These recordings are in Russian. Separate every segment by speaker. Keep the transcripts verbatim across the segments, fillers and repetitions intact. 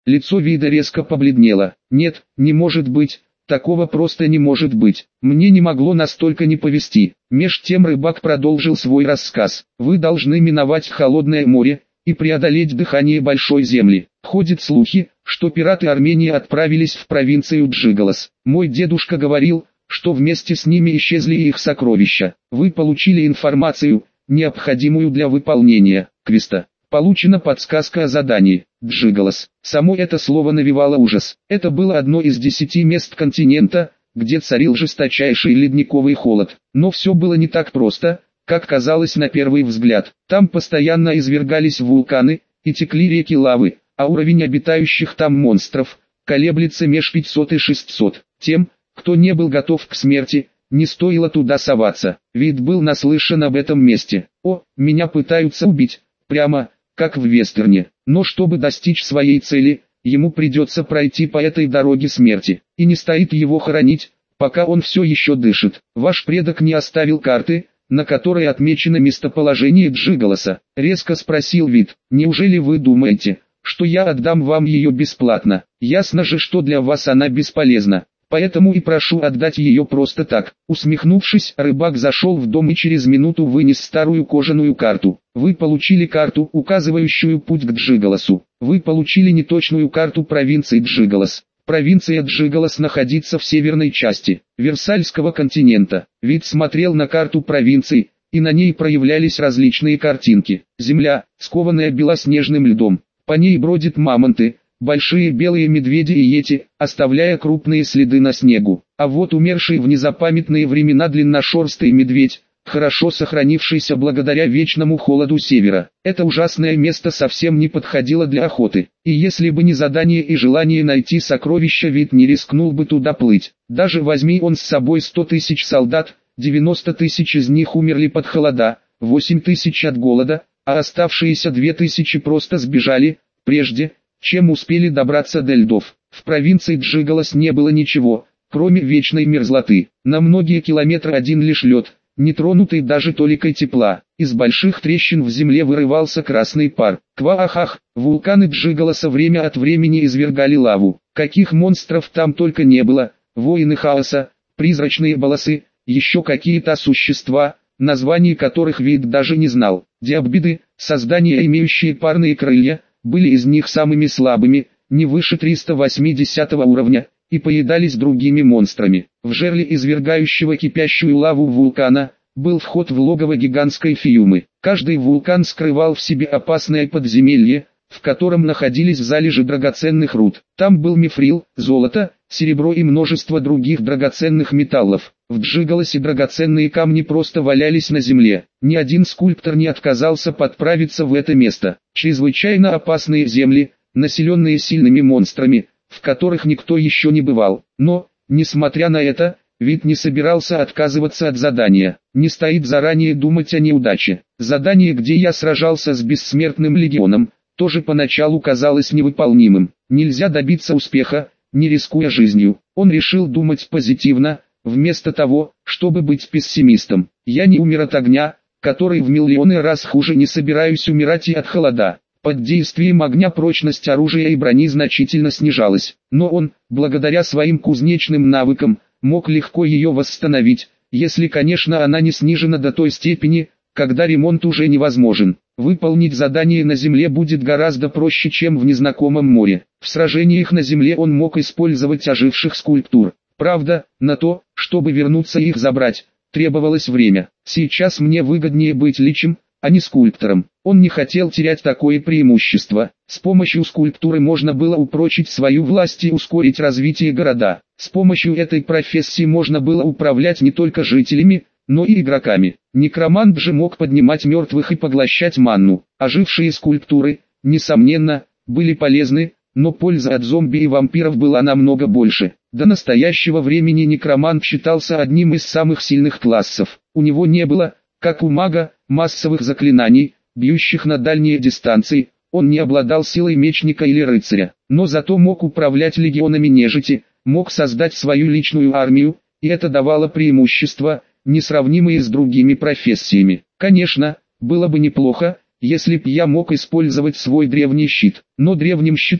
Speaker 1: Лицо Вида резко побледнело. «Нет, не может быть, такого просто не может быть. Мне не могло настолько не повезти». Меж тем рыбак продолжил свой рассказ. «Вы должны миновать холодное море и преодолеть дыхание большой земли. Ходят слухи, что пираты Армении отправились в провинцию Джиголос. Мой дедушка говорил, что вместе с ними исчезли их сокровища. Вы получили информацию, необходимую для выполнения квеста. Получена подсказка о задании. Джиголос». Само это слово навевало ужас. Это было одно из десяти мест континента, где царил жесточайший ледниковый холод. Но все было не так просто, как казалось на первый взгляд. Там постоянно извергались вулканы и текли реки лавы, а уровень обитающих там монстров колеблется меж пятьсот и шестьсот. Тем, кто не был готов к смерти, не стоило туда соваться. Вид был наслышан об этом месте. «О, меня пытаются убить, прямо как в вестерне. Но чтобы достичь своей цели, ему придется пройти по этой дороге смерти. И не стоит его хоронить, пока он все еще дышит. Ваш предок не оставил карты, на которой отмечено местоположение Джиголоса?» — резко спросил Вид. «Неужели вы думаете, что я отдам вам ее бесплатно? Ясно же, что для вас она бесполезна. Поэтому и прошу отдать ее просто так». Усмехнувшись, рыбак зашел в дом и через минуту вынес старую кожаную карту. «Вы получили карту, указывающую путь к Джиголосу. Вы получили неточную карту провинции Джиголос. Провинция Джиголос находится в северной части Версальского континента». Вид смотрел на карту провинции, и на ней проявлялись различные картинки. Земля, скованная белоснежным льдом. По ней бродят мамонты, большие белые медведи и йети, оставляя крупные следы на снегу. А вот умерший в незапамятные времена длинношерстый медведь, хорошо сохранившийся благодаря вечному холоду севера. Это ужасное место совсем не подходило для охоты. И если бы не задание и желание найти сокровища, Вид не рискнул бы туда плыть. Даже возьми он с собой сто тысяч солдат, девяносто тысяч из них умерли под холода, восемь тысяч от голода, а оставшиеся две тысячи просто сбежали, прежде чем успели добраться до льдов. В провинции Джиголос не было ничего, кроме вечной мерзлоты. На многие километры один лишь лед, не тронутый даже толикой тепла. Из больших трещин в земле вырывался красный пар. Кваахах, вулканы Джиголоса время от времени извергали лаву. Каких монстров там только не было: воины хаоса, призрачные болосы, еще какие-то существа, названий которых Вид даже не знал. Диабиды, создания, имеющие парные крылья, были из них самыми слабыми, не выше триста восьмидесятого уровня, и поедались другими монстрами. В жерле извергающего кипящую лаву вулкана был вход в логово гигантской фиумы. Каждый вулкан скрывал в себе опасное подземелье, в котором находились залежи драгоценных руд. Там был мифрил, золото, серебро и множество других драгоценных металлов. В Джиголосе драгоценные камни просто валялись на земле. Ни один скульптор не отказался подправиться в это место. Чрезвычайно опасные земли, населенные сильными монстрами, в которых никто еще не бывал. Но, несмотря на это, Вид не собирался отказываться от задания. Не стоит заранее думать о неудаче. Задание, где я сражался с бессмертным легионом, тоже поначалу казалось невыполнимым. Нельзя добиться успеха, не рискуя жизнью. Он решил думать позитивно, вместо того, чтобы быть пессимистом. «Я не умер от огня, который в миллионы раз хуже, не собираюсь умирать и от холода». Под действием огня прочность оружия и брони значительно снижалась, но он, благодаря своим кузнечным навыкам, мог легко ее восстановить, если, конечно, она не снижена до той степени, когда ремонт уже невозможен. Выполнить задание на земле будет гораздо проще, чем в незнакомом море. В сражениях на земле он мог использовать оживших скульптур. Правда, на то, чтобы вернуться и их забрать, требовалось время. Сейчас мне выгоднее быть личем, а не скульптором. Он не хотел терять такое преимущество. С помощью скульптуры можно было упрочить свою власть и ускорить развитие города. С помощью этой профессии можно было управлять не только жителями, но и игроками. Некромант же мог поднимать мертвых и поглощать манну. Ожившие скульптуры, несомненно, были полезны, но польза от зомби и вампиров была намного больше. До настоящего времени некромант считался одним из самых сильных классов. У него не было, как у мага, массовых заклинаний, бьющих на дальние дистанции. Он не обладал силой мечника или рыцаря, но зато мог управлять легионами нежити, мог создать свою личную армию, и это давало преимущества, несравнимые с другими профессиями. Конечно, было бы неплохо, если б я мог использовать свой древний щит, но древним щитом,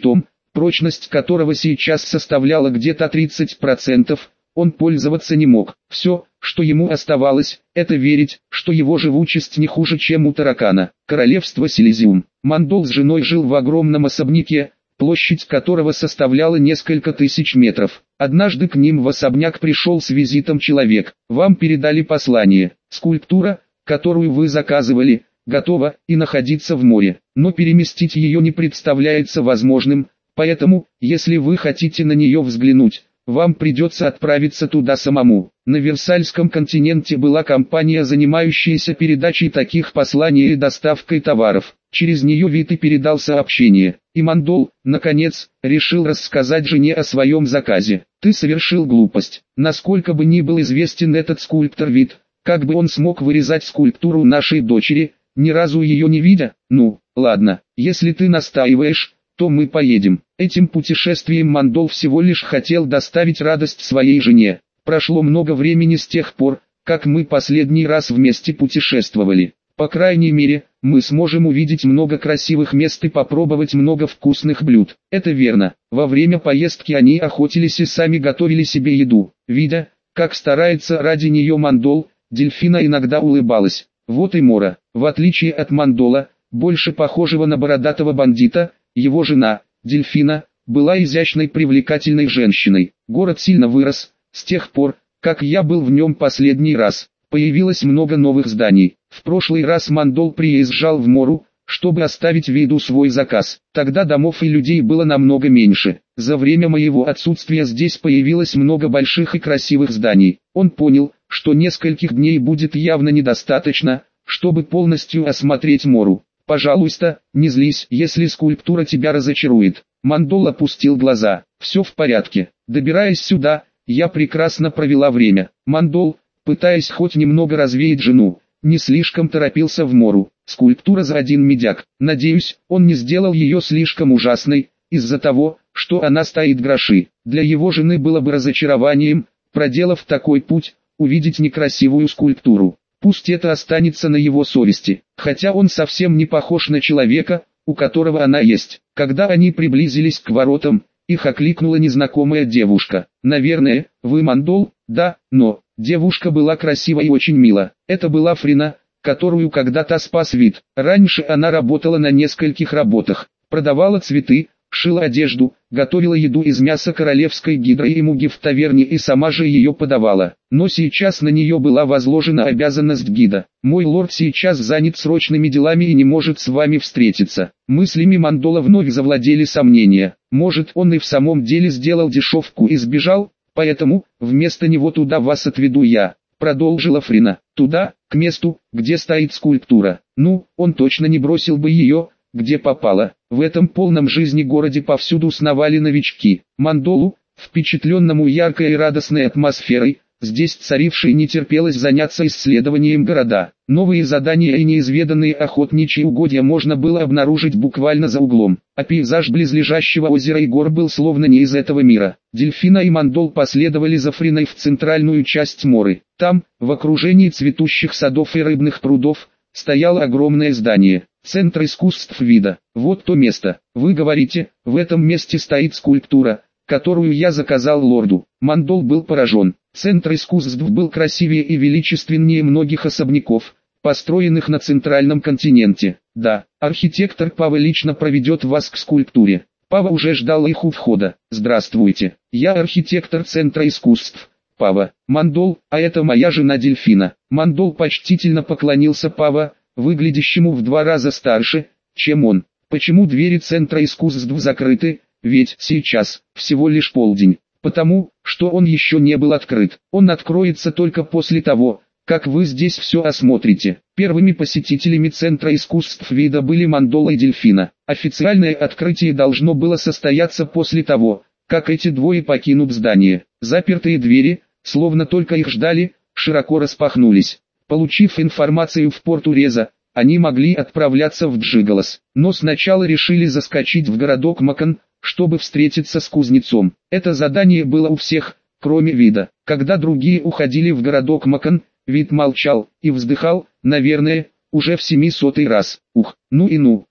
Speaker 1: прочность которого сейчас составляла где-то тридцать процентов, он пользоваться не мог. Все, что ему оставалось, это верить, что его живучесть не хуже, чем у таракана. Королевство Силезиум. Мандол с женой жил в огромном особняке, площадь которого составляла несколько тысяч метров. Однажды к ним в особняк пришел с визитом человек. Вам передали послание. Скульптура, которую вы заказывали, готова и находится в море, но переместить ее не представляется возможным, поэтому, если вы хотите на нее взглянуть, вам придется отправиться туда самому. На Версальском континенте была компания, занимающаяся передачей таких посланий и доставкой товаров. Через нее Вит и передал сообщение. И Мандол, наконец, решил рассказать жене о своем заказе. «Ты совершил глупость. Насколько бы ни был известен этот скульптор Вит, как бы он смог вырезать скульптуру нашей дочери, ни разу ее не видя? Ну, ладно, если ты настаиваешь, то мы поедем». Этим путешествием Мандол всего лишь хотел доставить радость своей жене. Прошло много времени с тех пор, как мы последний раз вместе путешествовали. По крайней мере, мы сможем увидеть много красивых мест и попробовать много вкусных блюд. Это верно. Во время поездки они охотились и сами готовили себе еду. Видя, как старается ради нее Мандол, Дельфина иногда улыбалась. Вот и Мора. В отличие от Мандола, больше похожего на бородатого бандита, его жена, Дельфина, была изящной привлекательной женщиной. Город сильно вырос, с тех пор, как я был в нем последний раз. Появилось много новых зданий. В прошлый раз Мандол приезжал в Мору, чтобы оставить Виду свой заказ. Тогда домов и людей было намного меньше. За время моего отсутствия здесь появилось много больших и красивых зданий. Он понял, что нескольких дней будет явно недостаточно, чтобы полностью осмотреть Мору. «Пожалуйста, не злись, если скульптура тебя разочарует». Мандол опустил глаза. «Все в порядке. Добираясь сюда, я прекрасно провела время». Мандол, пытаясь хоть немного развеять жену, не слишком торопился в Мору. Скульптура за один медяк. Надеюсь, он не сделал ее слишком ужасной, из-за того, что она стоит гроши. Для его жены было бы разочарованием, проделав такой путь, увидеть некрасивую скульптуру. Пусть это останется на его совести, хотя он совсем не похож на человека, у которого она есть. Когда они приблизились к воротам, их окликнула незнакомая девушка. «Наверное, вы Мандол?» «Да, но...» Девушка была красива и очень мила. Это была Фрина, которую когда-то спас Вит. Раньше она работала на нескольких работах. Продавала цветы, шила одежду, готовила еду из мяса королевской гидры и муги в таверне и сама же ее подавала. Но сейчас на нее была возложена обязанность гида. «Мой лорд сейчас занят срочными делами и не может с вами встретиться». Мыслями Мандола вновь завладели сомнения. Может, он и в самом деле сделал дешевку и сбежал? «Поэтому, вместо него туда вас отведу я», — продолжила Фрина. «Туда, к месту, где стоит скульптура. Ну, он точно не бросил бы ее, где попало». В этом полном жизни городе повсюду сновали новички. Мандолу, впечатленному яркой и радостной атмосферой, здесь царившей, не терпелось заняться исследованием города. Новые задания и неизведанные охотничьи угодья можно было обнаружить буквально за углом, а пейзаж близлежащего озера и гор был словно не из этого мира. Дельфина и Мандол последовали за Фриной в центральную часть Моры. Там, в окружении цветущих садов и рыбных прудов, стояло огромное здание. Центр искусств Вида. Вот то место. Вы говорите, в этом месте стоит скульптура, которую я заказал лорду. Мандол был поражен. Центр искусств был красивее и величественнее многих особняков, построенных на центральном континенте. Да, архитектор Пава лично проведет вас к скульптуре. Пава уже ждал их у входа. «Здравствуйте, я архитектор Центра искусств, Пава. Мандол, а это моя жена Дельфина». Мандол почтительно поклонился Пава, выглядящему в два раза старше, чем он. «Почему двери Центра искусств закрыты? Ведь сейчас всего лишь полдень». «Потому, что он еще не был открыт. Он откроется только после того, как вы здесь все осмотрите». Первыми посетителями Центра искусств Вида были Мандол и Дельфина. Официальное открытие должно было состояться после того, как эти двое покинут здание. Запертые двери, словно только их ждали, широко распахнулись. Получив информацию в порту Реза, они могли отправляться в Джиголос. Но сначала решили заскочить в городок Макан, чтобы встретиться с кузнецом. Это задание было у всех, кроме Вида. Когда другие уходили в городок Макан, Вид молчал и вздыхал, наверное, уже в семисотый раз. Ух, ну и ну,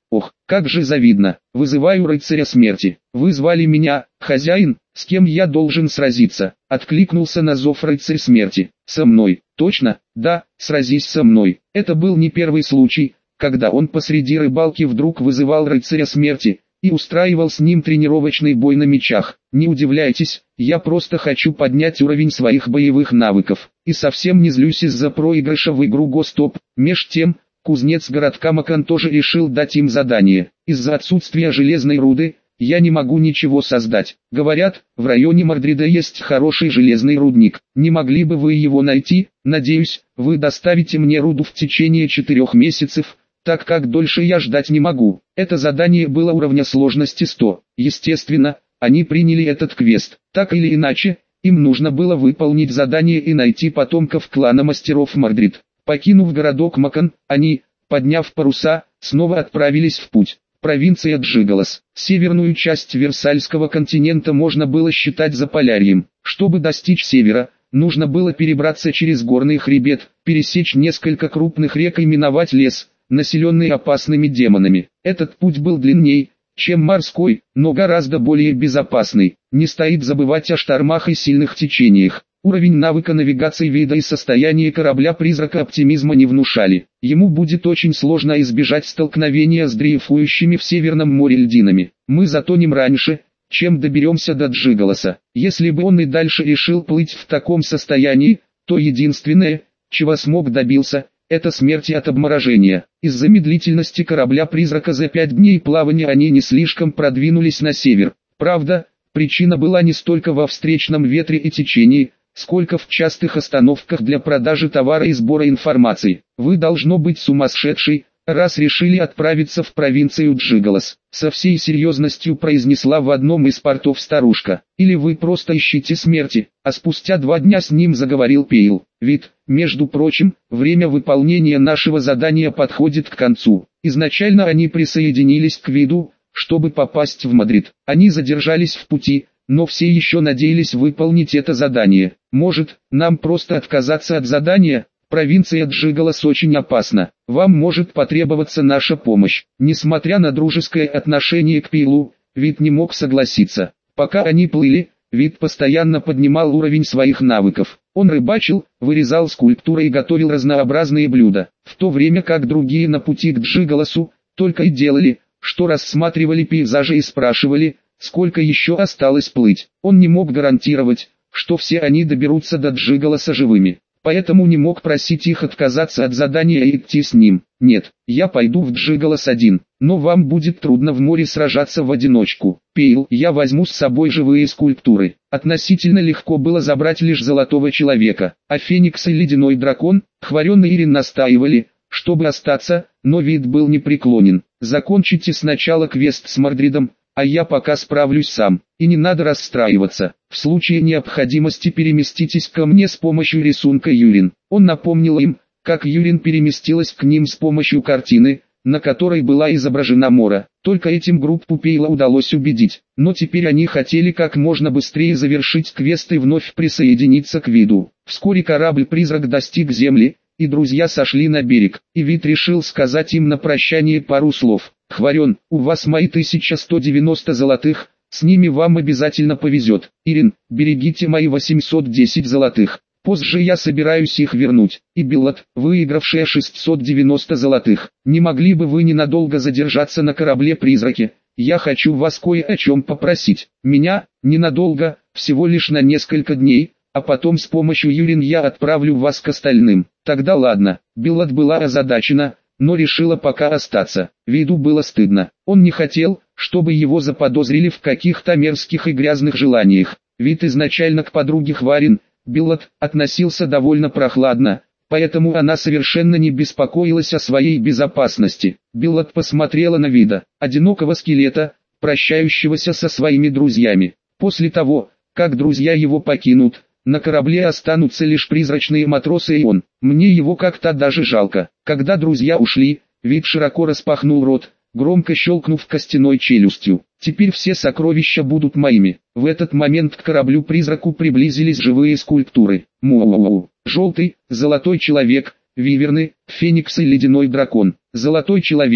Speaker 1: Ох, как же завидно. Вызываю рыцаря смерти. Вы звали меня, хозяин, с кем я должен сразиться? Откликнулся на зов рыцарь смерти. Со мной. Точно? Да, сразись со мной. Это был не первый случай, когда он посреди рыбалки вдруг вызывал рыцаря смерти и устраивал с ним тренировочный бой на мечах. Не удивляйтесь, я просто хочу поднять уровень своих боевых навыков, и совсем не злюсь из-за проигрыша в игру Гостоп. Меж тем, кузнец городка Макан тоже решил дать им задание. Из-за отсутствия железной руды, я не могу ничего создать. Говорят, в районе Мордрида есть хороший железный рудник. Не могли бы вы его найти? Надеюсь, вы доставите мне руду в течение четырех месяцев, так как дольше я ждать не могу. Это задание было уровня сложности сто. Естественно, они приняли этот квест. Так или иначе, им нужно было выполнить задание и найти потомков клана мастеров Мордрид. Покинув городок Макан, они, подняв паруса, снова отправились в путь. Провинция Джигалос. Северную часть Версальского континента можно было считать Заполярьем. Чтобы достичь севера, нужно было перебраться через горный хребет, пересечь несколько крупных рек и миновать лес, населенный опасными демонами. Этот путь был длинней, чем морской, но гораздо более безопасный. Не стоит забывать о штормах и сильных течениях. Уровень навыка навигации вида и состояние корабля-призрака оптимизма не внушали. Ему будет очень сложно избежать столкновения с дрейфующими в Северном море льдинами. Мы затонем раньше, чем доберемся до Джигалоса. Если бы он и дальше решил плыть в таком состоянии, то единственное, чего смог добился, это смерти от обморожения. Из-за медлительности корабля-призрака за пять дней плавания они не слишком продвинулись на север. Правда, причина была не столько во встречном ветре и течении, сколько в частых остановках для продажи товара и сбора информации. Вы должно быть сумасшедший, раз решили отправиться в провинцию Джигалос. Со всей серьезностью произнесла в одном из портов старушка. Или вы просто ищете смерти. А спустя два дня с ним заговорил Пейл. Вид, между прочим, время выполнения нашего задания подходит к концу. Изначально они присоединились к Виду, чтобы попасть в Мадрид. Они задержались в пути, но все еще надеялись выполнить это задание. Может, нам просто отказаться от задания? Провинция Джигалос очень опасна. Вам может потребоваться наша помощь. Несмотря на дружеское отношение к Пейлу, Вид не мог согласиться. Пока они плыли, Вид постоянно поднимал уровень своих навыков. Он рыбачил, вырезал скульптуры и готовил разнообразные блюда. В то время как другие на пути к Джигалосу только и делали, что рассматривали пейзажи и спрашивали, сколько еще осталось плыть. Он не мог гарантировать, что все они доберутся до Джигалоса живыми. Поэтому не мог просить их отказаться от задания и идти с ним. Нет, я пойду в Джигалос один, но вам будет трудно в море сражаться в одиночку. Пейл, я возьму с собой живые скульптуры. Относительно легко было забрать лишь золотого человека, а Феникс и ледяной дракон, Хварен и Ирин настаивали, чтобы остаться, но Вид был непреклонен. Закончите сначала квест с Мордридом, а я пока справлюсь сам. И не надо расстраиваться. В случае необходимости переместитесь ко мне с помощью рисунка Юрин. Он напомнил им, как Юрин переместилась к ним с помощью картины, на которой была изображена Мора. Только этим группу Пейла удалось убедить. Но теперь они хотели как можно быстрее завершить квест и вновь присоединиться к Виду. Вскоре корабль-призрак достиг земли, и друзья сошли на берег, и Вид решил сказать им на прощание пару слов. «Хварен, у вас мои тысяча сто девяносто золотых, с ними вам обязательно повезет. Ирин, берегите мои восемьсот десять золотых, позже я собираюсь их вернуть. И Беллат, выигравшая шестьсот девяносто золотых, не могли бы вы ненадолго задержаться на корабле-призраке? Я хочу вас кое о чем попросить. Меня, ненадолго, всего лишь на несколько дней, а потом с помощью Юрин я отправлю вас к остальным». Тогда ладно. Беллат была озадачена, но решила пока остаться. Виду было стыдно. Он не хотел, чтобы его заподозрили в каких-то мерзких и грязных желаниях. Вид изначально к подруге Хварен, Беллат, относился довольно прохладно, поэтому она совершенно не беспокоилась о своей безопасности. Беллат посмотрела на Вида, одинокого скелета, прощающегося со своими друзьями. После того, как друзья его покинут, на корабле останутся лишь призрачные матросы и он. Мне его как-то даже жалко. Когда друзья ушли, Вид широко распахнул рот, громко щелкнув костяной челюстью. Теперь все сокровища будут моими. В этот момент к кораблю-призраку приблизились живые скульптуры. Муау. Желтый, золотой человек, виверны, феникс и ледяной дракон. Золотой человек,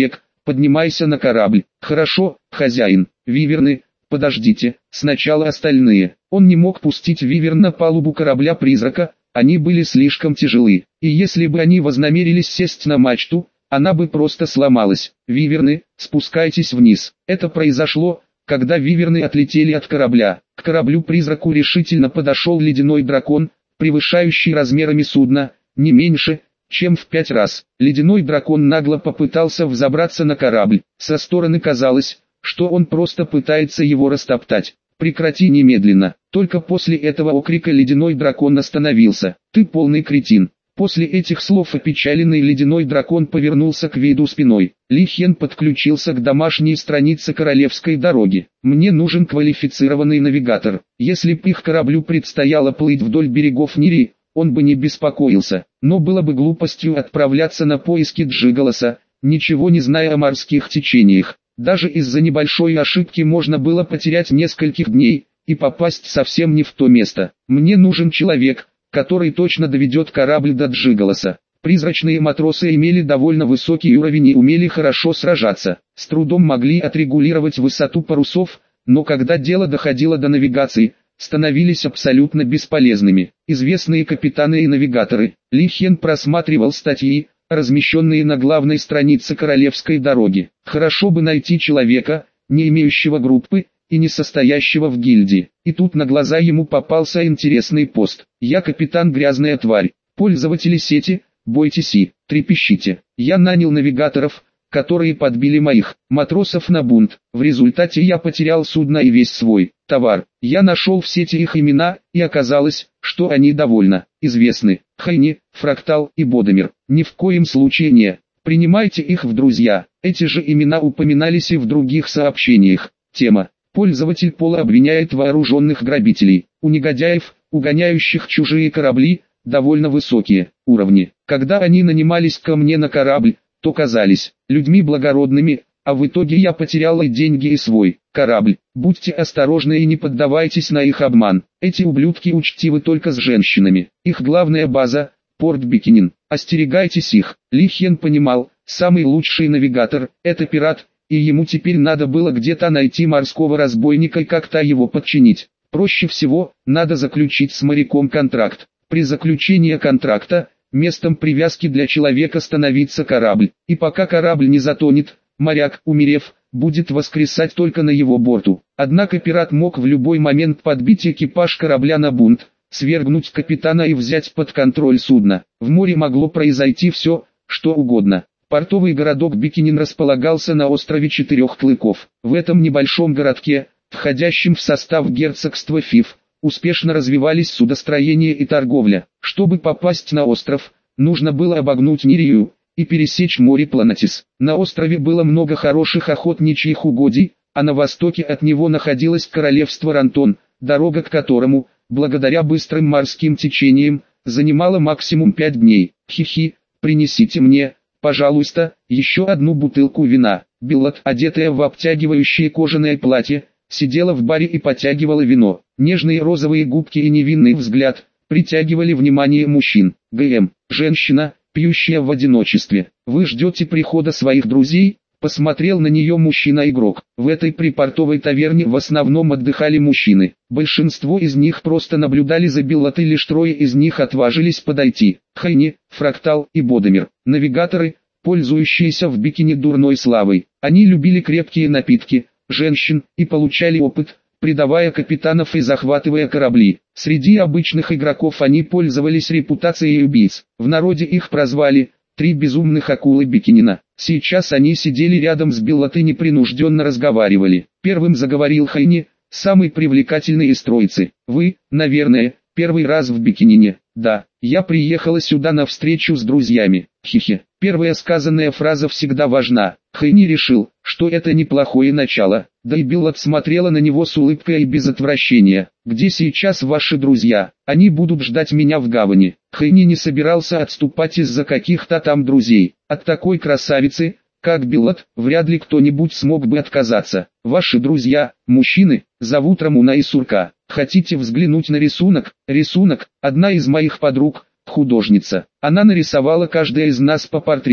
Speaker 1: поднимайся на корабль. Хорошо, хозяин. Виверны, подождите, сначала остальные. Он не мог пустить Виверн на палубу корабля-призрака, они были слишком тяжелы, и если бы они вознамерились сесть на мачту, она бы просто сломалась. Виверны, спускайтесь вниз. Это произошло, когда виверны отлетели от корабля. К кораблю-призраку решительно подошел ледяной дракон, превышающий размерами судна, не меньше, чем в пять раз. Ледяной дракон нагло попытался взобраться на корабль. Со стороны казалось, что он просто пытается его растоптать. «Прекрати немедленно!» Только после этого окрика ледяной дракон остановился. «Ты полный кретин!» После этих слов опечаленный ледяной дракон повернулся к Вейду спиной. Ли Хен подключился к домашней странице королевской дороги. «Мне нужен квалифицированный навигатор. Если б их кораблю предстояло плыть вдоль берегов Нири, он бы не беспокоился. Но было бы глупостью отправляться на поиски Джиголоса, ничего не зная о морских течениях. Даже из-за небольшой ошибки можно было потерять нескольких дней и попасть совсем не в то место. Мне нужен человек, который точно доведет корабль до Джиголоса». Призрачные матросы имели довольно высокий уровень и умели хорошо сражаться. С трудом могли отрегулировать высоту парусов, но когда дело доходило до навигации, становились абсолютно бесполезными. Известные капитаны и навигаторы. Ли Хен просматривал статьи, размещенные на главной странице королевской дороги. Хорошо бы найти человека, не имеющего группы, и не состоящего в гильдии. И тут на глаза ему попался интересный пост. «Я капитан Грязная Тварь. Пользователи сети, бойтесь и трепещите. Я нанял навигаторов, которые подбили моих матросов на бунт. В результате я потерял судно и весь свой товар. Я нашел в сети их имена, и оказалось, что они довольно известны. Хайни, Фрактал и Бодомир. Ни в коем случае не принимайте их в друзья». Эти же имена упоминались и в других сообщениях. Тема. Пользователь Пола обвиняет вооруженных грабителей. У негодяев, угоняющих чужие корабли, довольно высокие уровни. Когда они нанимались ко мне на корабль, то казались людьми благородными, а в итоге я потерял и деньги, и свой корабль. Будьте осторожны и не поддавайтесь на их обман. Эти ублюдки учтивы только с женщинами. Их главная база – порт Бикинин. Остерегайтесь их. Ли Хен понимал, самый лучший навигатор – это пират, и ему теперь надо было где-то найти морского разбойника и как-то его подчинить. Проще всего, надо заключить с моряком контракт. При заключении контракта, местом привязки для человека становится корабль. И пока корабль не затонет, моряк, умерев, будет воскресать только на его борту. Однако пират мог в любой момент подбить экипаж корабля на бунт, свергнуть капитана и взять под контроль судно. В море могло произойти все, что угодно. Портовый городок Бикинин располагался на острове Четырех Клыков. В этом небольшом городке, входящем в состав герцогства Фиф, успешно развивались судостроение и торговля. Чтобы попасть на остров, нужно было обогнуть Нирию и пересечь море Планатис. На острове было много хороших охотничьих угодий, а на востоке от него находилось королевство Рантон, дорога к которому, благодаря быстрым морским течениям, занимала максимум пять дней. Хи-хи, принесите мне, пожалуйста, еще одну бутылку вина. Беллот, одетая в обтягивающее кожаное платье, сидела в баре и потягивала вино. Нежные розовые губки и невинный взгляд притягивали внимание мужчин. ГМ. Женщина, пьющая в одиночестве. «Вы ждете прихода своих друзей?» Посмотрел на нее мужчина-игрок. В этой припортовой таверне в основном отдыхали мужчины. Большинство из них просто наблюдали за Беллот, и лишь трое из них отважились подойти. Хайни, Фрактал и Бодомир. Навигаторы, пользующиеся в Бикине дурной славой. Они любили крепкие напитки, женщин и получали опыт, предавая капитанов и захватывая корабли. Среди обычных игроков они пользовались репутацией убийц. В народе их прозвали «Три безумных акулы Бикинина». Сейчас они сидели рядом с Беллот и непринужденно разговаривали. Первым заговорил Хайни, самый привлекательный из троицы. «Вы, наверное, первый раз в Бикинине?» «Да, я приехала сюда на встречу с друзьями». Хихи. Первая сказанная фраза всегда важна. Хайни решил, что это неплохое начало. Да и Беллот смотрела на него с улыбкой и без отвращения. «Где сейчас ваши друзья? Они будут ждать меня в гавани». Хайни не собирался отступать из-за каких-то там друзей. От такой красавицы, как Беллот, вряд ли кто-нибудь смог бы отказаться. «Ваши друзья, мужчины, зовут Рамуна и Сурка. Хотите взглянуть на рисунок?» «Рисунок, одна из моих подруг, художница. Она нарисовала каждая из нас по портрету.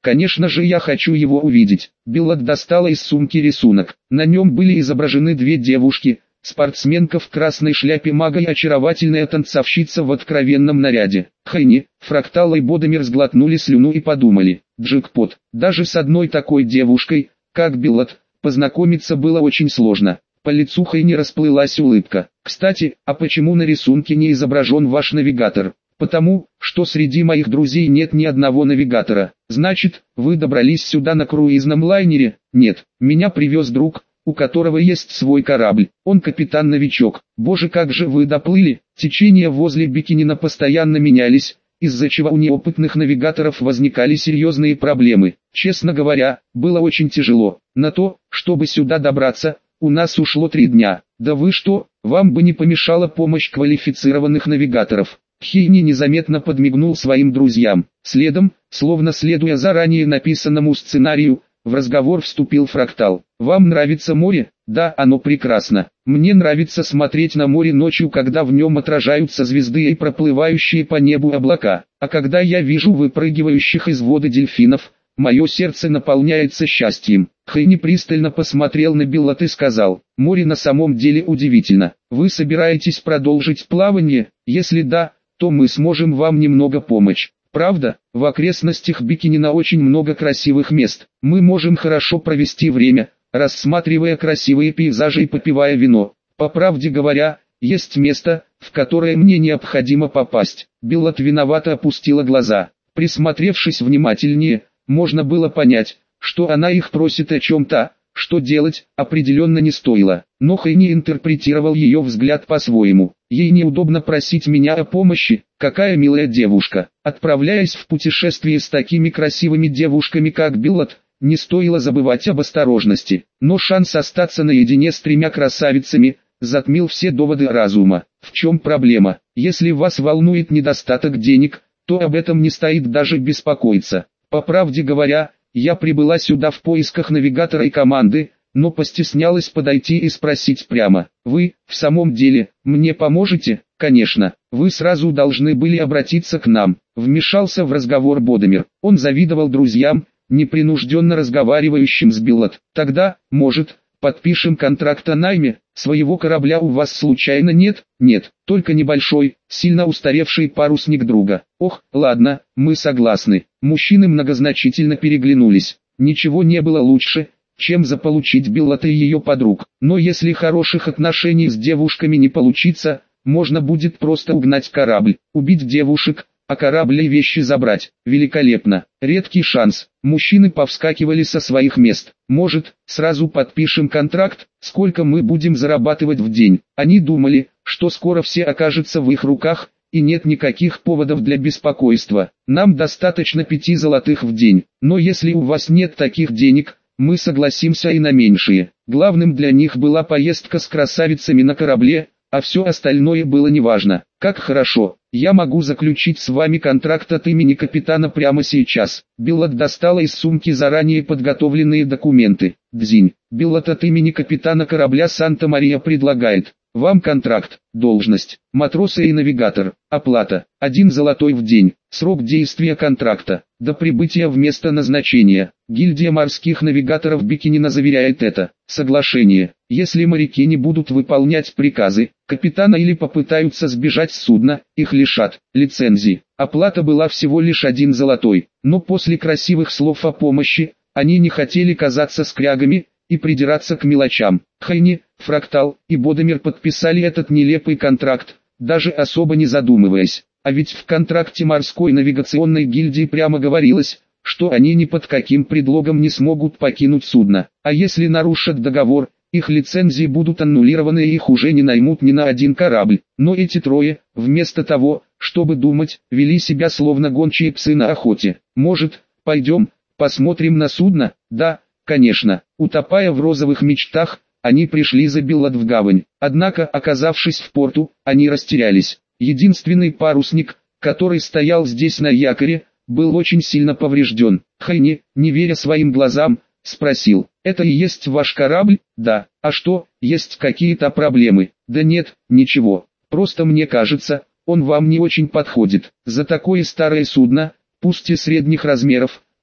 Speaker 1: Конечно же я хочу его увидеть. Биллот достала из сумки рисунок. На нем были изображены две девушки, спортсменка в красной шляпе мага и очаровательная танцовщица в откровенном наряде. Хайни, Фрактал и Бодемир сглотнули слюну и подумали: джекпот. Даже с одной такой девушкой, как Биллот, познакомиться было очень сложно. По лицу Хайни расплылась улыбка. Кстати, а почему на рисунке не изображен ваш навигатор? Потому, что среди моих друзей нет ни одного навигатора. Значит, вы добрались сюда на круизном лайнере? Нет, меня привез друг, у которого есть свой корабль. Он капитан-новичок. Боже, как же вы доплыли! Течения возле Бикинина постоянно менялись, из-за чего у неопытных навигаторов возникали серьезные проблемы. Честно говоря, было очень тяжело. На то, чтобы сюда добраться, у нас ушло три дня. Да вы что, вам бы не помешала помощь квалифицированных навигаторов. Хейни незаметно подмигнул своим друзьям. Следом, словно следуя заранее написанному сценарию, в разговор вступил Фрактал. «Вам нравится море? Да, оно прекрасно. Мне нравится смотреть на море ночью, когда в нем отражаются звезды и проплывающие по небу облака. А когда я вижу выпрыгивающих из воды дельфинов, мое сердце наполняется счастьем». Хайни пристально посмотрел на Биллот и сказал: «Море на самом деле удивительно. Вы собираетесь продолжить плавание? Если да, то мы сможем вам немного помочь. Правда, в окрестностях Бикинина очень много красивых мест. Мы можем хорошо провести время, рассматривая красивые пейзажи и попивая вино. По правде говоря, есть место, в которое мне необходимо попасть». Биллот виновато опустила глаза. Присмотревшись внимательнее, можно было понять, что она их просит о чем-то, что делать определенно не стоило. Но Хайни интерпретировал ее взгляд по-своему. Ей неудобно просить меня о помощи, какая милая девушка. Отправляясь в путешествие с такими красивыми девушками, как Биллот, не стоило забывать об осторожности. Но шанс остаться наедине с тремя красавицами затмил все доводы разума. В чем проблема? Если вас волнует недостаток денег, то об этом не стоит даже беспокоиться. По правде говоря, я прибыла сюда в поисках навигатора и команды, но постеснялась подойти и спросить прямо: «Вы, в самом деле, мне поможете?» «Конечно, вы сразу должны были обратиться к нам», — вмешался в разговор Бодемир. Он завидовал друзьям, непринужденно разговаривающим с Биллот. «Тогда, может, подпишем контракт о найме? Своего корабля у вас случайно нет?» «Нет, только небольшой, сильно устаревший парусник друга». «Ох, ладно, мы согласны». Мужчины многозначительно переглянулись. Ничего не было лучше, чем заполучить Биллот и ее подруг. Но если хороших отношений с девушками не получится, можно будет просто угнать корабль, убить девушек, а корабль и вещи забрать. Великолепно. Редкий шанс. Мужчины повскакивали со своих мест. «Может, сразу подпишем контракт? Сколько мы будем зарабатывать в день?» Они думали, что скоро все окажется в их руках, и нет никаких поводов для беспокойства. «Нам достаточно пяти золотых в день, но если у вас нет таких денег, мы согласимся и на меньшие». Главным для них была поездка с красавицами на корабле, а все остальное было неважно. «Как хорошо, я могу заключить с вами контракт от имени капитана прямо сейчас». Биллот достала из сумки заранее подготовленные документы. «Дзинь, Биллот от имени капитана корабля Санта-Мария предлагает вам контракт, должность, матроса и навигатор, оплата, один золотой в день, срок действия контракта, до прибытия в место назначения. Гильдия морских навигаторов Бикинина заверяет это соглашение. Если моряки не будут выполнять приказы капитана или попытаются сбежать с судна, их лишат лицензии». Оплата была всего лишь один золотой, но после красивых слов о помощи, они не хотели казаться скрягами и придираться к мелочам. Хайни, Фрактал и Бодемир подписали этот нелепый контракт, даже особо не задумываясь. А ведь в контракте морской навигационной гильдии прямо говорилось, что они ни под каким предлогом не смогут покинуть судно. А если нарушат договор, их лицензии будут аннулированы и их уже не наймут ни на один корабль. Но эти трое, вместо того, чтобы думать, вели себя словно гончие псы на охоте. «Может, пойдем, посмотрим на судно?» «Да, конечно». Утопая в розовых мечтах, они пришли за Биллот в гавань. Однако, оказавшись в порту, они растерялись. Единственный парусник, который стоял здесь на якоре, был очень сильно поврежден. Хайни, не веря своим глазам, спросил: «Это и есть ваш корабль?» «Да». «А что, есть какие-то проблемы?» «Да нет, ничего. Просто мне кажется, он вам не очень подходит. За такое старое судно, пусть и средних размеров,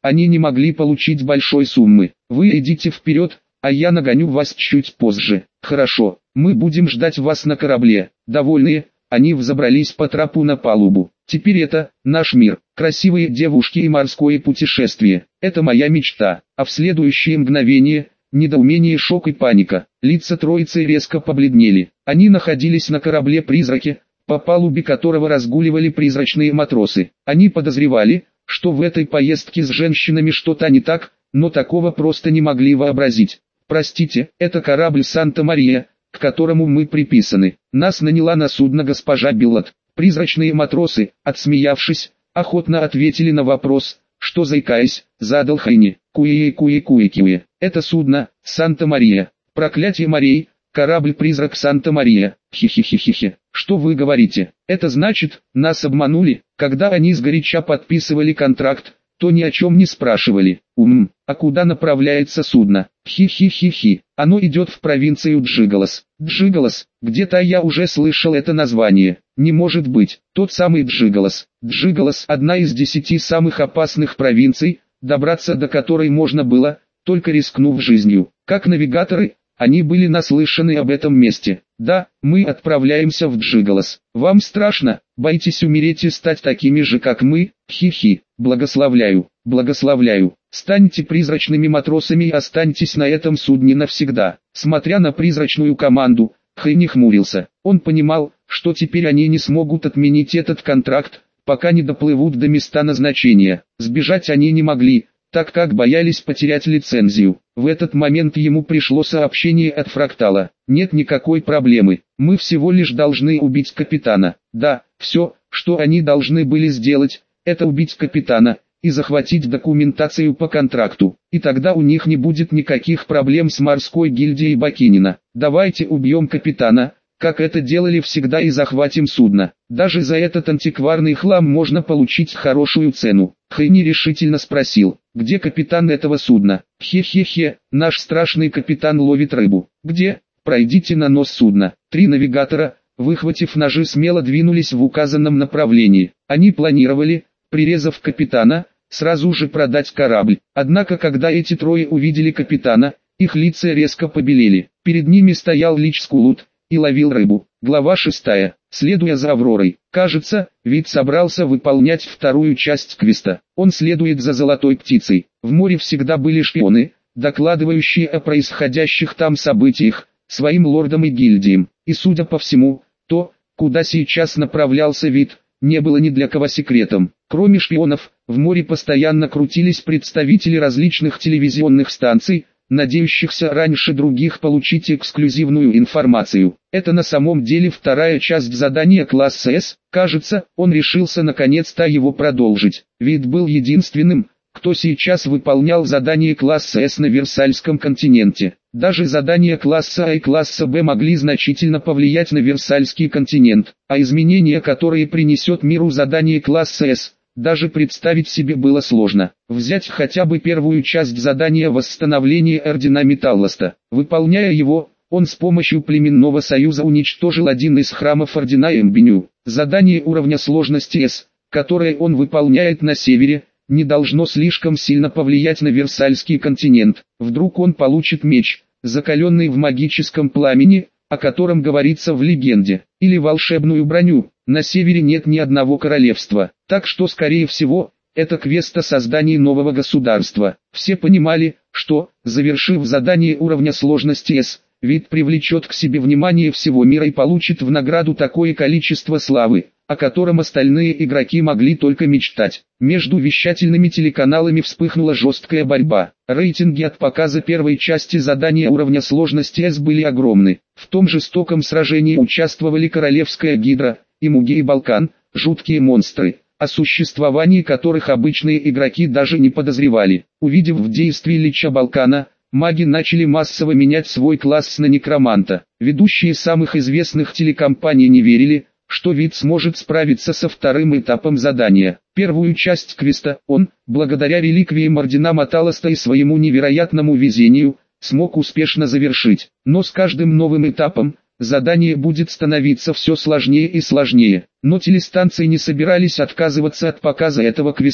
Speaker 1: они не могли получить большой суммы. Вы идите вперед, а я нагоню вас чуть позже. Хорошо, мы будем ждать вас на корабле. Довольные, они взобрались по трапу на палубу. Теперь это наш мир, красивые девушки и морское путешествие. Это моя мечта. А в следующее мгновение недоумение, шок и паника. Лица троицы резко побледнели. Они находились на корабле-призраке, по палубе которого разгуливали призрачные матросы. Они подозревали, что в этой поездке с женщинами что-то не так, но такого просто не могли вообразить. Простите, это корабль Санта-Мария, к которому мы приписаны. Нас наняла на судно госпожа Биллот. Призрачные матросы, отсмеявшись, охотно ответили на вопрос, что заикаясь, задал Хайни. Куи-куи-куи-куи. Это судно, Санта-Мария. Проклятие морей, корабль-призрак Санта-Мария. Хи-хи-хи-хи-хи. Что вы говорите? Это значит, нас обманули, когда они сгоряча подписывали контракт, то ни о чем не спрашивали. Ум, а куда направляется судно? Хи-хи-хи-хи. Оно идет в провинцию Джиголос. Джиголос, где-то я уже слышал это название. Не может быть, тот самый Джиголос. Джиголос – одна из десяти самых опасных провинций, добраться до которой можно было, только рискнув жизнью. Как навигаторы, они были наслышаны об этом месте. Да, мы отправляемся в Джиголос. Вам страшно? Боитесь умереть и стать такими же, как мы? Хи-хи. Благословляю, благословляю. Станьте призрачными матросами и останьтесь на этом судне навсегда. Смотря на призрачную команду, Хайни хмурился. Он понимал, что теперь они не смогут отменить этот контракт, пока не доплывут до места назначения. Сбежать они не могли, так как боялись потерять лицензию. В этот момент ему пришло сообщение от Фрактала. Нет никакой проблемы, мы всего лишь должны убить капитана. Да, все, что они должны были сделать, это убить капитана и захватить документацию по контракту. И тогда у них не будет никаких проблем с морской гильдией Бакинина. Давайте убьем капитана, как это делали всегда, и захватим судно. Даже за этот антикварный хлам можно получить хорошую цену. Хайни решительно спросил, где капитан этого судна? Хе-хе-хе, наш страшный капитан ловит рыбу. Где? Пройдите на нос судна. Три навигатора, выхватив ножи, смело двинулись в указанном направлении. Они планировали, прирезав капитана, сразу же продать корабль. Однако когда эти трое увидели капитана, их лица резко побелели. Перед ними стоял Лич Скулут и ловил рыбу. Глава шестая. Следуя за Авророй. Кажется, Вид собрался выполнять вторую часть квеста. Он следует за золотой птицей. В море всегда были шпионы, докладывающие о происходящих там событиях, своим лордам и гильдиям. И судя по всему, то, куда сейчас направлялся Вид, не было ни для кого секретом. Кроме шпионов, в море постоянно крутились представители различных телевизионных станций, надеющихся раньше других получить эксклюзивную информацию. Это на самом деле вторая часть задания класса С. Кажется, он решился наконец-то его продолжить. Вид был единственным, кто сейчас выполнял задание класса С на Версальском континенте. Даже задания класса А и класса Б могли значительно повлиять на Версальский континент, а изменения, которые принесет миру задание класса С, даже представить себе было сложно. Взять хотя бы первую часть задания восстановления ордена Металлоста. Выполняя его, он с помощью племенного союза уничтожил один из храмов ордена Эмбеню. Задание уровня сложности С, которое он выполняет на севере, не должно слишком сильно повлиять на Версальский континент. Вдруг он получит меч, закаленный в магическом пламени, о котором говорится в легенде, или волшебную броню. На севере нет ни одного королевства, так что скорее всего, это квест о создании нового государства. Все понимали, что, завершив задание уровня сложности С, Вид привлечет к себе внимание всего мира и получит в награду такое количество славы, о котором остальные игроки могли только мечтать. Между вещательными телеканалами вспыхнула жесткая борьба. Рейтинги от показа первой части задания уровня сложности С были огромны. В том жестоком сражении участвовали Королевская Гидра и Мугей Балкан, жуткие монстры, о существовании которых обычные игроки даже не подозревали. Увидев в действии Лича Балкана, маги начали массово менять свой класс на некроманта. Ведущие самых известных телекомпаний не верили, что Вид сможет справиться со вторым этапом задания. Первую часть квеста он, благодаря реликвиям ордена Металлоста и своему невероятному везению, смог успешно завершить. Но с каждым новым этапом, задание будет становиться все сложнее и сложнее. Но телестанции не собирались отказываться от показа этого квеста,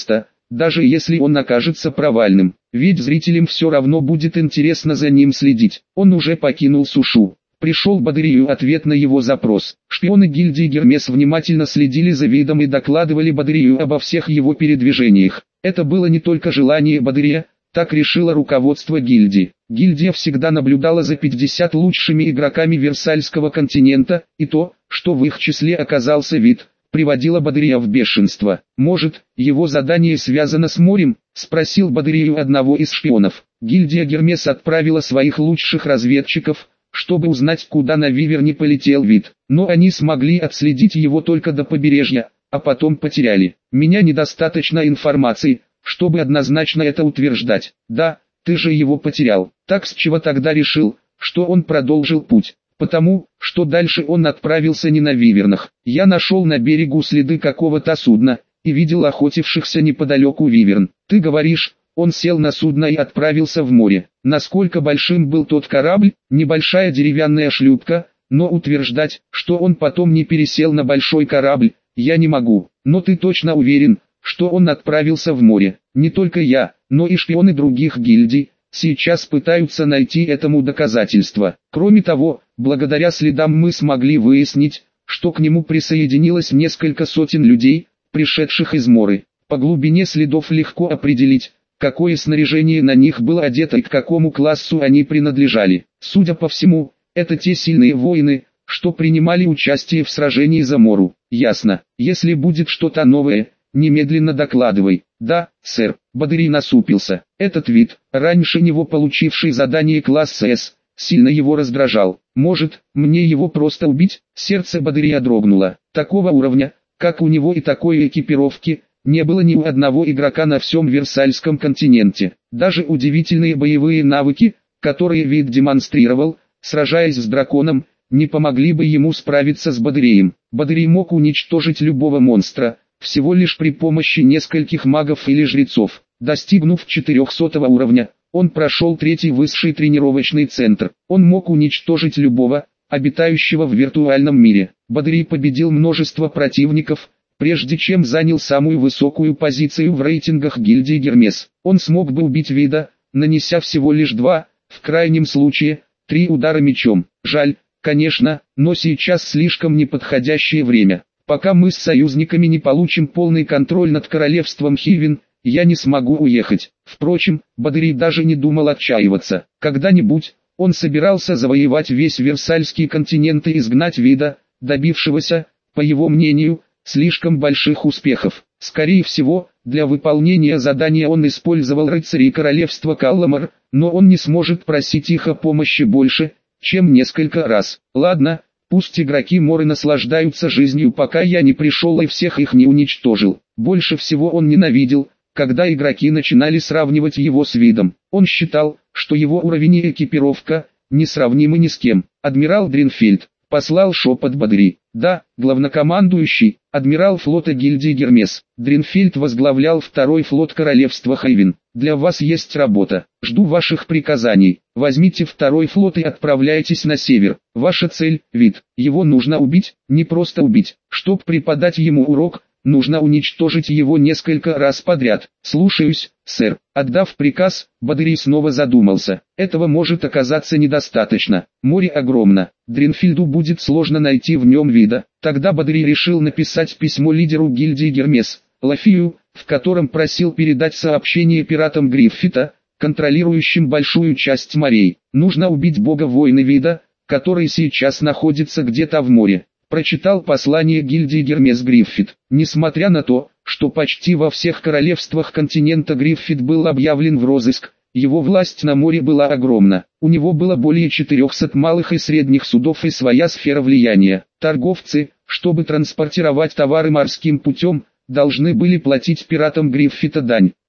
Speaker 1: даже если он окажется провальным. Ведь зрителям все равно будет интересно за ним следить. Он уже покинул сушу. Пришел Бадрию ответ на его запрос. Шпионы гильдии Гермес внимательно следили за видом и докладывали Бадрию обо всех его передвижениях. Это было не только желание Бадрия, так решило руководство гильдии. Гильдия всегда наблюдала за пятьдесят лучшими игроками Версальского континента, и то, что в их числе оказался вид, приводило Бадрия в бешенство. «Может, его задание связано с морем?» – спросил Бадрию одного из шпионов. Гильдия Гермес отправила своих лучших разведчиков, чтобы узнать, куда на Виверне полетел вид. Но они смогли отследить его только до побережья, а потом потеряли. Меня недостаточно информации, чтобы однозначно это утверждать. Да, ты же его потерял. Так с чего тогда решил, что он продолжил путь? Потому, что дальше он отправился не на Вивернах. Я нашел на берегу следы какого-то судна, и видел охотившихся неподалеку Виверн. Ты говоришь, он сел на судно и отправился в море. Насколько большим был тот корабль? Небольшая деревянная шлюпка, но утверждать, что он потом не пересел на большой корабль, я не могу. Но ты точно уверен, что он отправился в море? Не только я, но и шпионы других гильдий сейчас пытаются найти этому доказательства. Кроме того, благодаря следам мы смогли выяснить, что к нему присоединилось несколько сотен людей, пришедших из моря. По глубине следов легко определить, какое снаряжение на них было одето и к какому классу они принадлежали. Судя по всему, это те сильные воины, что принимали участие в сражении за Мору. Ясно. Если будет что-то новое, немедленно докладывай. Да, сэр. Бадрий насупился. Этот вид, раньше него получивший задание класса С, сильно его раздражал. Может, мне его просто убить? Сердце Бадрия дрогнуло. Такого уровня, как у него и такой экипировки, не было ни у одного игрока на всем Версальском континенте. Даже удивительные боевые навыки, которые вид демонстрировал, сражаясь с драконом, не помогли бы ему справиться с Бадрием. Бадрий мог уничтожить любого монстра, всего лишь при помощи нескольких магов или жрецов. Достигнув четырехсотого уровня, он прошел третий высший тренировочный центр. Он мог уничтожить любого, обитающего в виртуальном мире. Бадрий победил множество противников, прежде чем занял самую высокую позицию в рейтингах гильдии Гермес. Он смог бы убить вида, нанеся всего лишь два, в крайнем случае, три удара мечом. Жаль, конечно, но сейчас слишком неподходящее время. Пока мы с союзниками не получим полный контроль над королевством Хивен, я не смогу уехать. Впрочем, Бадрий даже не думал отчаиваться. Когда-нибудь, он собирался завоевать весь Версальский континент и изгнать вида, добившегося, по его мнению, слишком больших успехов. Скорее всего, для выполнения задания он использовал рыцарей королевства Калламар, но он не сможет просить их о помощи больше, чем несколько раз. Ладно, пусть игроки Моры наслаждаются жизнью, пока я не пришел и всех их не уничтожил. Больше всего он ненавидел, когда игроки начинали сравнивать его с видом. Он считал, что его уровень и экипировка несравнимы ни с кем. Адмирал Дринфельд послал шепот Бадри. Да, главнокомандующий, адмирал флота гильдии Гермес. Дринфельд возглавлял второй флот королевства Хейвен. Для вас есть работа. Жду ваших приказаний. Возьмите второй флот и отправляйтесь на север. Ваша цель – вид. Его нужно убить, не просто убить. Чтоб преподать ему урок, нужно уничтожить его несколько раз подряд. Слушаюсь, сэр. Отдав приказ, Бадрий снова задумался. Этого может оказаться недостаточно. Море огромно. Дринфельду будет сложно найти в нем вида. Тогда Бадрий решил написать письмо лидеру гильдии Гермес, Лафию, в котором просил передать сообщение пиратам Гриффита, контролирующим большую часть морей. Нужно убить бога войны вида, который сейчас находится где-то в море. Прочитал послание гильдии Гермес Гриффит. Несмотря на то, что почти во всех королевствах континента Гриффит был объявлен в розыск, его власть на море была огромна. У него было более четырехсот малых и средних судов и своя сфера влияния. Торговцы, чтобы транспортировать товары морским путем, должны были платить пиратам Гриффита дань.